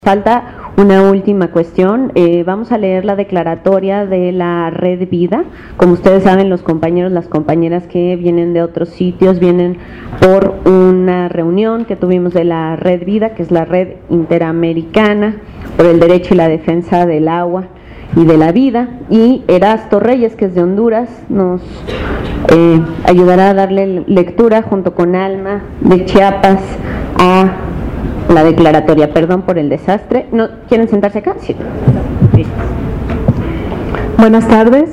Falta una última cuestión. Vamos a leer la declaratoria de la Red Vida. Como ustedes saben, los compañeros, las compañeras que vienen de otros sitios vienen por una reunión que tuvimos de la Red Vida, que es la Red Interamericana por el Derecho y la Defensa del Agua y de la Vida. Y Erasto Reyes, que es de Honduras, nos ayudará a darle lectura junto con Alma de Chiapas a la declaratoria. Perdón por el desastre. ¿No quieren sentarse acá? Sí. Buenas tardes.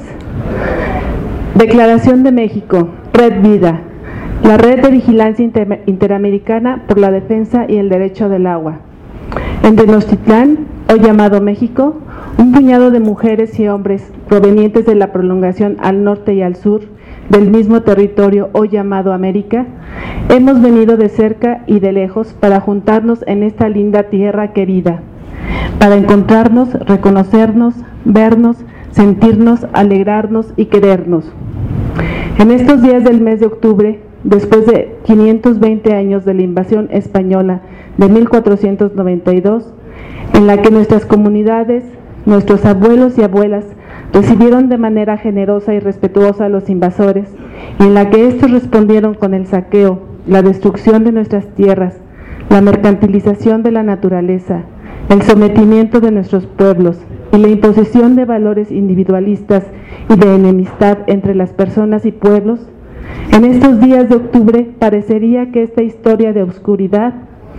Declaración de México. Red Vida. La Red de Vigilancia Interamericana por la Defensa y el Derecho del Agua. En Tenochtitlán, hoy llamado México, un puñado de mujeres y hombres provenientes de la prolongación al norte y al sur del mismo territorio hoy llamado América, hemos venido de cerca y de lejos para juntarnos en esta linda tierra querida, para encontrarnos, reconocernos, vernos, sentirnos, alegrarnos y querernos. En estos días del mes de octubre, después de 520 años de la invasión española de 1492, en la que nuestras comunidades, nuestros abuelos y abuelas recibieron de manera generosa y respetuosa a los invasores, y en la que estos respondieron con el saqueo, la destrucción de nuestras tierras, la mercantilización de la naturaleza, el sometimiento de nuestros pueblos y la imposición de valores individualistas y de enemistad entre las personas y pueblos. En estos días de octubre parecería que esta historia de oscuridad,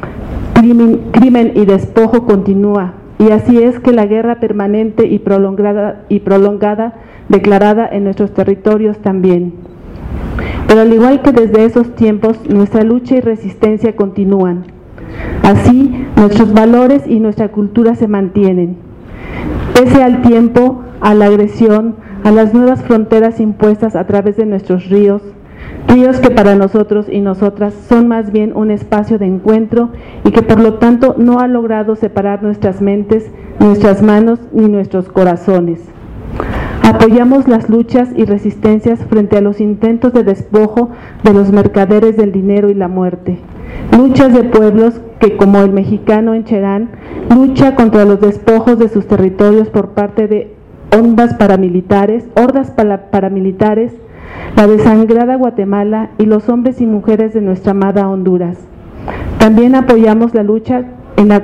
crimen y despojo continúa. Y así es que la guerra permanente y prolongada declarada en nuestros territorios también. Pero al igual que desde esos tiempos, nuestra lucha y resistencia continúan. Así, nuestros valores y nuestra cultura se mantienen. Pese al tiempo, a la agresión, a las nuevas fronteras impuestas a través de nuestros ríos que para nosotros y nosotras son más bien un espacio de encuentro y que por lo tanto no ha logrado separar nuestras mentes, nuestras manos ni nuestros corazones. Apoyamos las luchas y resistencias frente a los intentos de despojo de los mercaderes del dinero y la muerte. Luchas de pueblos que, como el mexicano en Cherán, lucha contra los despojos de sus territorios por parte de hordas paramilitares, la desangrada Guatemala y los hombres y mujeres de nuestra amada Honduras. También apoyamos la lucha en la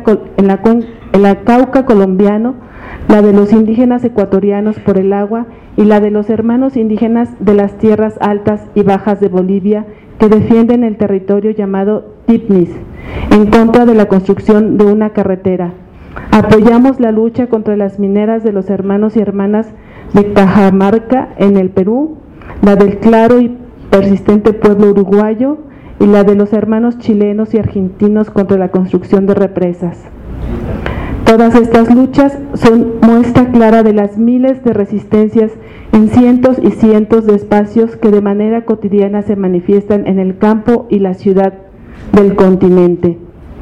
Cauca colombiano, la de los indígenas ecuatorianos por el agua y la de los hermanos indígenas de las tierras altas y bajas de Bolivia que defienden el territorio llamado Tipnis en contra de la construcción de una carretera. Apoyamos la lucha contra las mineras de los hermanos y hermanas de Cajamarca en el Perú, la del claro y persistente pueblo uruguayo y la de los hermanos chilenos y argentinos contra la construcción de represas. Todas estas luchas son muestra clara de las miles de resistencias en cientos y cientos de espacios que de manera cotidiana se manifiestan en el campo y la ciudad del continente.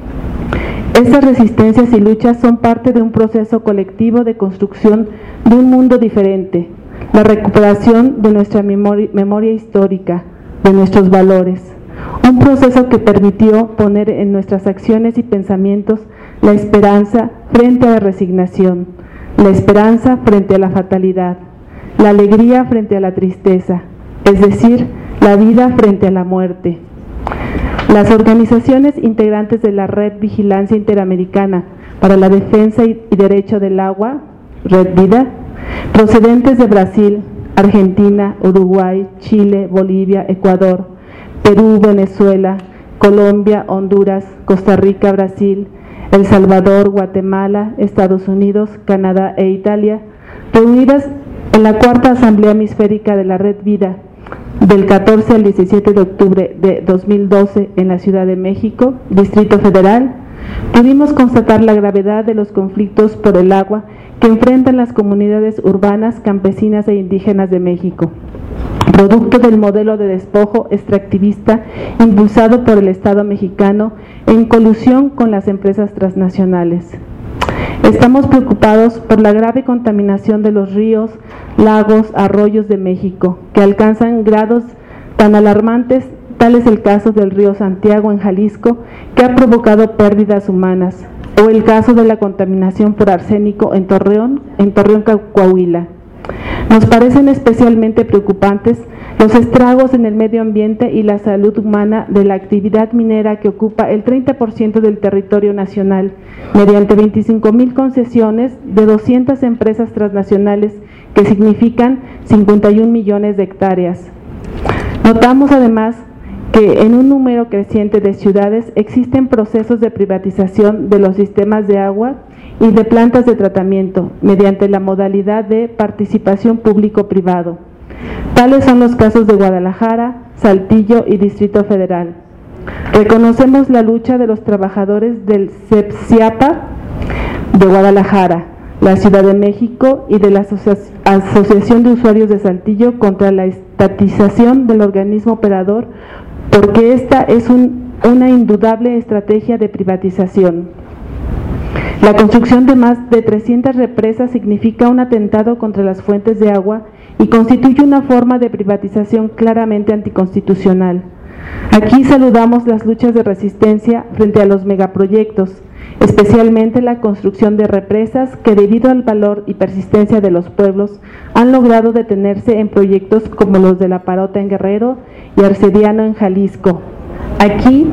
Estas resistencias y luchas son parte de un proceso colectivo de construcción de un mundo diferente, la recuperación de nuestra memoria histórica, de nuestros valores, un proceso que permitió poner en nuestras acciones y pensamientos la esperanza frente a la resignación, la esperanza frente a la fatalidad, la alegría frente a la tristeza, es decir, la vida frente a la muerte. Las organizaciones integrantes de la Red Vigilancia Interamericana para la Defensa y Derecho del Agua, Red Vida, procedentes de Brasil, Argentina, Uruguay, Chile, Bolivia, Ecuador, Perú, Venezuela, Colombia, Honduras, Costa Rica, Brasil, El Salvador, Guatemala, Estados Unidos, Canadá e Italia, reunidas en la Cuarta Asamblea Hemisférica de la Red Vida, del 14 al 17 de octubre de 2012 en la Ciudad de México, Distrito Federal, pudimos constatar la gravedad de los conflictos por el agua que enfrentan las comunidades urbanas, campesinas e indígenas de México, producto del modelo de despojo extractivista impulsado por el Estado mexicano en colusión con las empresas transnacionales. Estamos preocupados por la grave contaminación de los ríos, lagos, arroyos de México, que alcanzan grados tan alarmantes. Tal es el caso del río Santiago en Jalisco, que ha provocado pérdidas humanas, o el caso de la contaminación por arsénico en Torreón, Coahuila. Nos parecen especialmente preocupantes los estragos en el medio ambiente y la salud humana de la actividad minera que ocupa el 30% del territorio nacional, mediante 25,000 concesiones de 200 empresas transnacionales que significan 51 millones de hectáreas. Notamos además que en un número creciente de ciudades existen procesos de privatización de los sistemas de agua y de plantas de tratamiento mediante la modalidad de participación público-privado. Tales son los casos de Guadalajara, Saltillo y Distrito Federal. Reconocemos la lucha de los trabajadores del CEPSIAPA de Guadalajara, la Ciudad de México y de la Asociación de Usuarios de Saltillo contra la estatización del organismo operador, porque esta es una indudable estrategia de privatización. La construcción de más de 300 represas significa un atentado contra las fuentes de agua y constituye una forma de privatización claramente anticonstitucional. Aquí saludamos las luchas de resistencia frente a los megaproyectos, especialmente la construcción de represas que, debido al valor y persistencia de los pueblos, han logrado detenerse en proyectos como los de La Parota en Guerrero y Arcediano en Jalisco. Aquí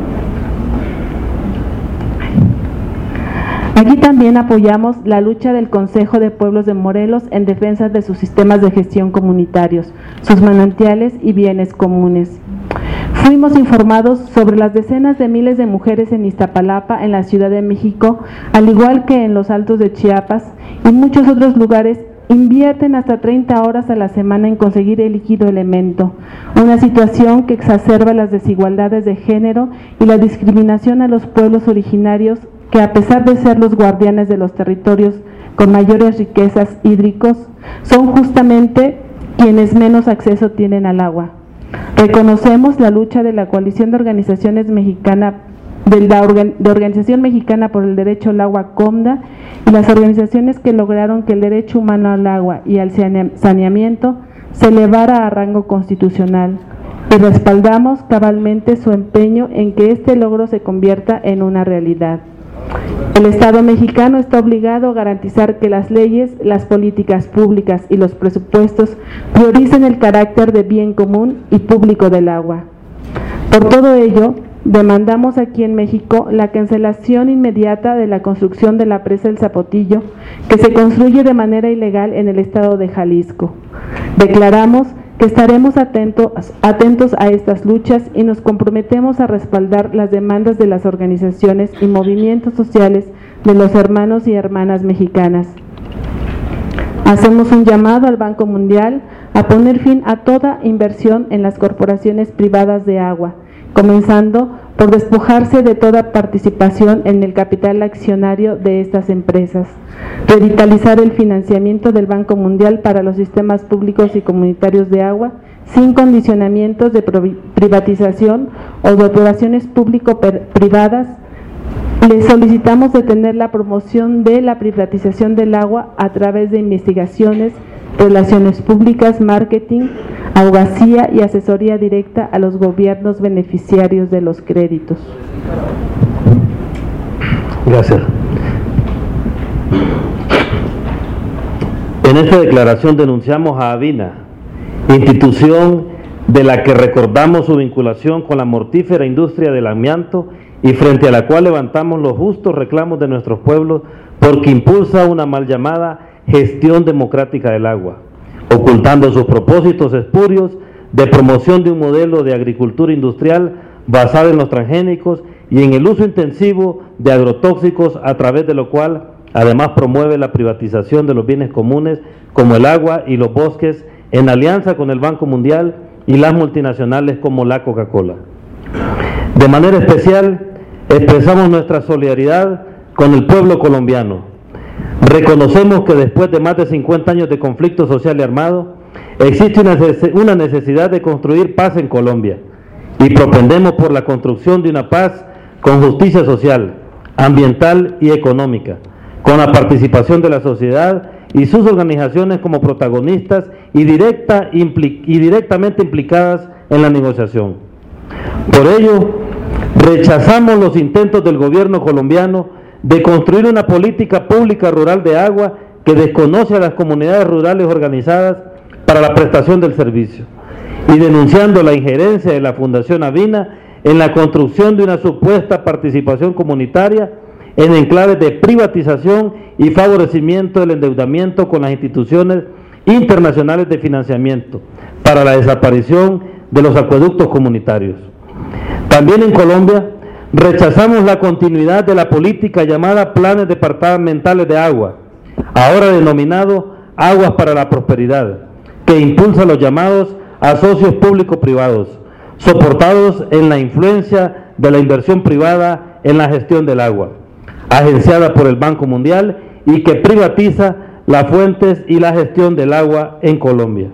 también apoyamos la lucha del Consejo de Pueblos de Morelos en defensa de sus sistemas de gestión comunitarios, sus manantiales y bienes comunes. Fuimos informados sobre las decenas de miles de mujeres en Iztapalapa, en la Ciudad de México, al igual que en los Altos de Chiapas y muchos otros lugares, invierten hasta 30 horas a la semana en conseguir el líquido elemento, una situación que exacerba las desigualdades de género y la discriminación a los pueblos originarios que, a pesar de ser los guardianes de los territorios con mayores riquezas hídricos, son justamente quienes menos acceso tienen al agua. Reconocemos la lucha de la Coalición de Organizaciones Mexicana, de Organización Mexicana por el Derecho al Agua, COMDA, y las organizaciones que lograron que el derecho humano al agua y al saneamiento se elevara a rango constitucional, y respaldamos cabalmente su empeño en que este logro se convierta en una realidad. El Estado mexicano está obligado a garantizar que las leyes, las políticas públicas y los presupuestos prioricen el carácter de bien común y público del agua. Por todo ello, demandamos aquí en México la cancelación inmediata de la construcción de la presa El Zapotillo, que se construye de manera ilegal en el estado de Jalisco. Declaramos que estaremos atentos a estas luchas y nos comprometemos a respaldar las demandas de las organizaciones y movimientos sociales de los hermanos y hermanas mexicanas. Hacemos un llamado al Banco Mundial a poner fin a toda inversión en las corporaciones privadas de agua, comenzando por despojarse de toda participación en el capital accionario de estas empresas, revitalizar el financiamiento del Banco Mundial para los sistemas públicos y comunitarios de agua, sin condicionamientos de privatización o de operaciones público-privadas. Les solicitamos detener la promoción de la privatización del agua a través de investigaciones, relaciones públicas, marketing, abogacía y asesoría directa a los gobiernos beneficiarios de los créditos. Gracias. En esta declaración denunciamos a Avina, institución de la que recordamos su vinculación con la mortífera industria del amianto y frente a la cual levantamos los justos reclamos de nuestros pueblos porque impulsa una mal llamada gestión democrática del agua, ocultando sus propósitos espurios de promoción de un modelo de agricultura industrial basado en los transgénicos y en el uso intensivo de agrotóxicos, a través de lo cual además promueve la privatización de los bienes comunes como el agua y los bosques, en alianza con el Banco Mundial y las multinacionales como la Coca-Cola. De manera especial, expresamos nuestra solidaridad con el pueblo colombiano. Reconocemos que después de más de 50 años de conflicto social y armado, existe una necesidad de construir paz en Colombia y propendemos por la construcción de una paz con justicia social, ambiental y económica, con la participación de la sociedad y sus organizaciones como protagonistas y directamente implicadas en la negociación. Por ello, rechazamos los intentos del gobierno colombiano de construir una política pública rural de agua que desconoce a las comunidades rurales organizadas para la prestación del servicio, y denunciando la injerencia de la Fundación Avina en la construcción de una supuesta participación comunitaria en enclaves de privatización y favorecimiento del endeudamiento con las instituciones internacionales de financiamiento para la desaparición de los acueductos comunitarios. También en Colombia rechazamos la continuidad de la política llamada Planes Departamentales de Agua, ahora denominado Aguas para la Prosperidad, que impulsa los llamados asocios público-privados, soportados en la influencia de la inversión privada en la gestión del agua, agenciada por el Banco Mundial y que privatiza las fuentes y la gestión del agua en Colombia.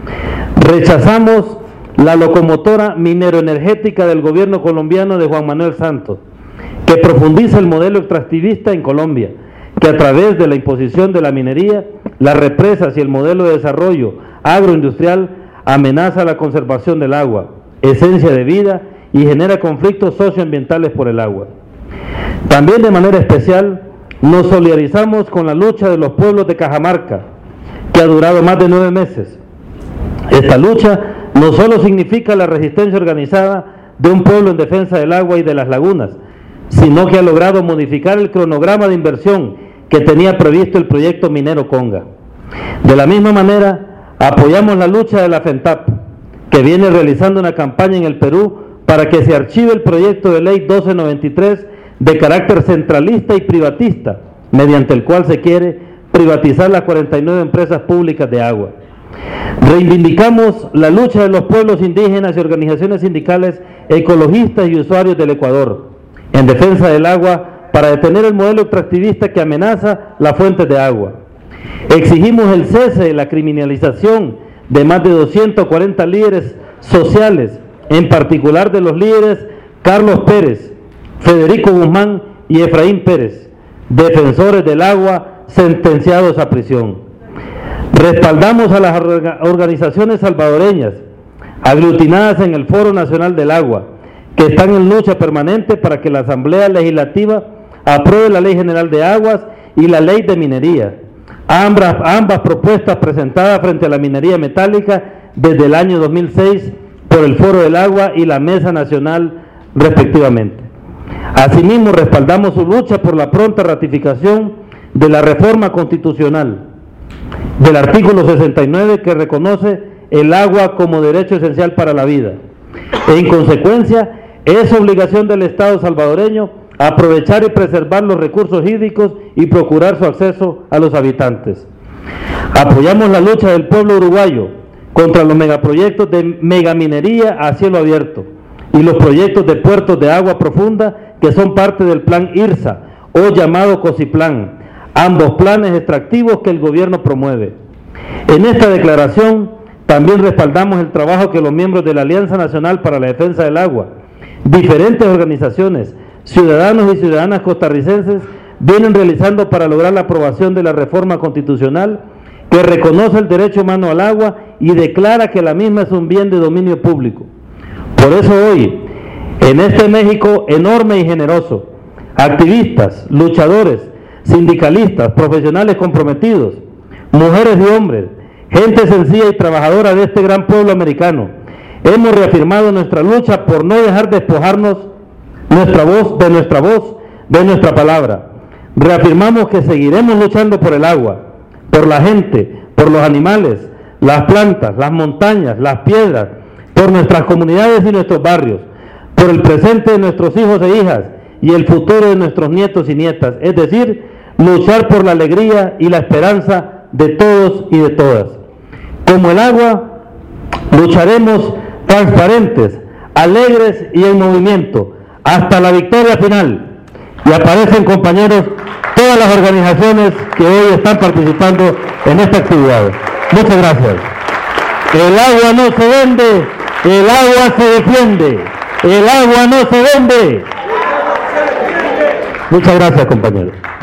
Rechazamos la locomotora mineroenergética del gobierno colombiano de Juan Manuel Santos, que profundiza el modelo extractivista en Colombia, que a través de la imposición de la minería, las represas y el modelo de desarrollo agroindustrial amenaza la conservación del agua, esencia de vida, y genera conflictos socioambientales por el agua. También de manera especial nos solidarizamos con la lucha de los pueblos de Cajamarca, que ha durado más de 9 meses. Esta lucha no solo significa la resistencia organizada de un pueblo en defensa del agua y de las lagunas, sino que ha logrado modificar el cronograma de inversión que tenía previsto el proyecto minero Conga. De la misma manera, apoyamos la lucha de la FENTAP, que viene realizando una campaña en el Perú para que se archive el proyecto de ley 1293 de carácter centralista y privatista, mediante el cual se quiere privatizar las 49 empresas públicas de agua. Reivindicamos la lucha de los pueblos indígenas y organizaciones sindicales ecologistas y usuarios del Ecuador en defensa del agua para detener el modelo extractivista que amenaza las fuentes de agua. Exigimos el cese de la criminalización de más de 240 líderes sociales, en particular de los líderes Carlos Pérez, Federico Guzmán y Efraín Pérez, defensores del agua sentenciados a prisión. Respaldamos a las organizaciones salvadoreñas aglutinadas en el Foro Nacional del Agua, que están en lucha permanente para que la Asamblea Legislativa apruebe la Ley General de Aguas y la Ley de Minería, ambas propuestas presentadas frente a la minería metálica desde el año 2006 por el Foro del Agua y la Mesa Nacional respectivamente. Asimismo, respaldamos su lucha por la pronta ratificación de la reforma constitucional del artículo 69, que reconoce el agua como derecho esencial para la vida. En consecuencia, es obligación del Estado salvadoreño aprovechar y preservar los recursos hídricos y procurar su acceso a los habitantes. Apoyamos la lucha del pueblo uruguayo contra los megaproyectos de megaminería a cielo abierto y los proyectos de puertos de agua profunda que son parte del plan IRSA o llamado COSIPLAN, ambos planes extractivos que el gobierno promueve. En esta declaración también respaldamos el trabajo que los miembros de la Alianza Nacional para la Defensa del Agua, diferentes organizaciones, ciudadanos y ciudadanas costarricenses vienen realizando para lograr la aprobación de la reforma constitucional que reconoce el derecho humano al agua y declara que la misma es un bien de dominio público. Por eso hoy, en este México enorme y generoso, activistas, luchadores, sindicalistas, profesionales comprometidos, mujeres y hombres, gente sencilla y trabajadora de este gran pueblo americano, hemos reafirmado nuestra lucha por no dejar despojarnos de nuestra palabra. Reafirmamos que seguiremos luchando por el agua, por la gente, por los animales, las plantas, las montañas, las piedras, por nuestras comunidades y nuestros barrios, por el presente de nuestros hijos e hijas y el futuro de nuestros nietos y nietas, es decir, luchar por la alegría y la esperanza de todos y de todas. Como el agua, lucharemos transparentes, alegres y en movimiento, hasta la victoria final. Y aparecen, compañeros, todas las organizaciones que hoy están participando en esta actividad. Muchas gracias. El agua no se vende, el agua se defiende. El agua no se vende. Muchas gracias, compañeros.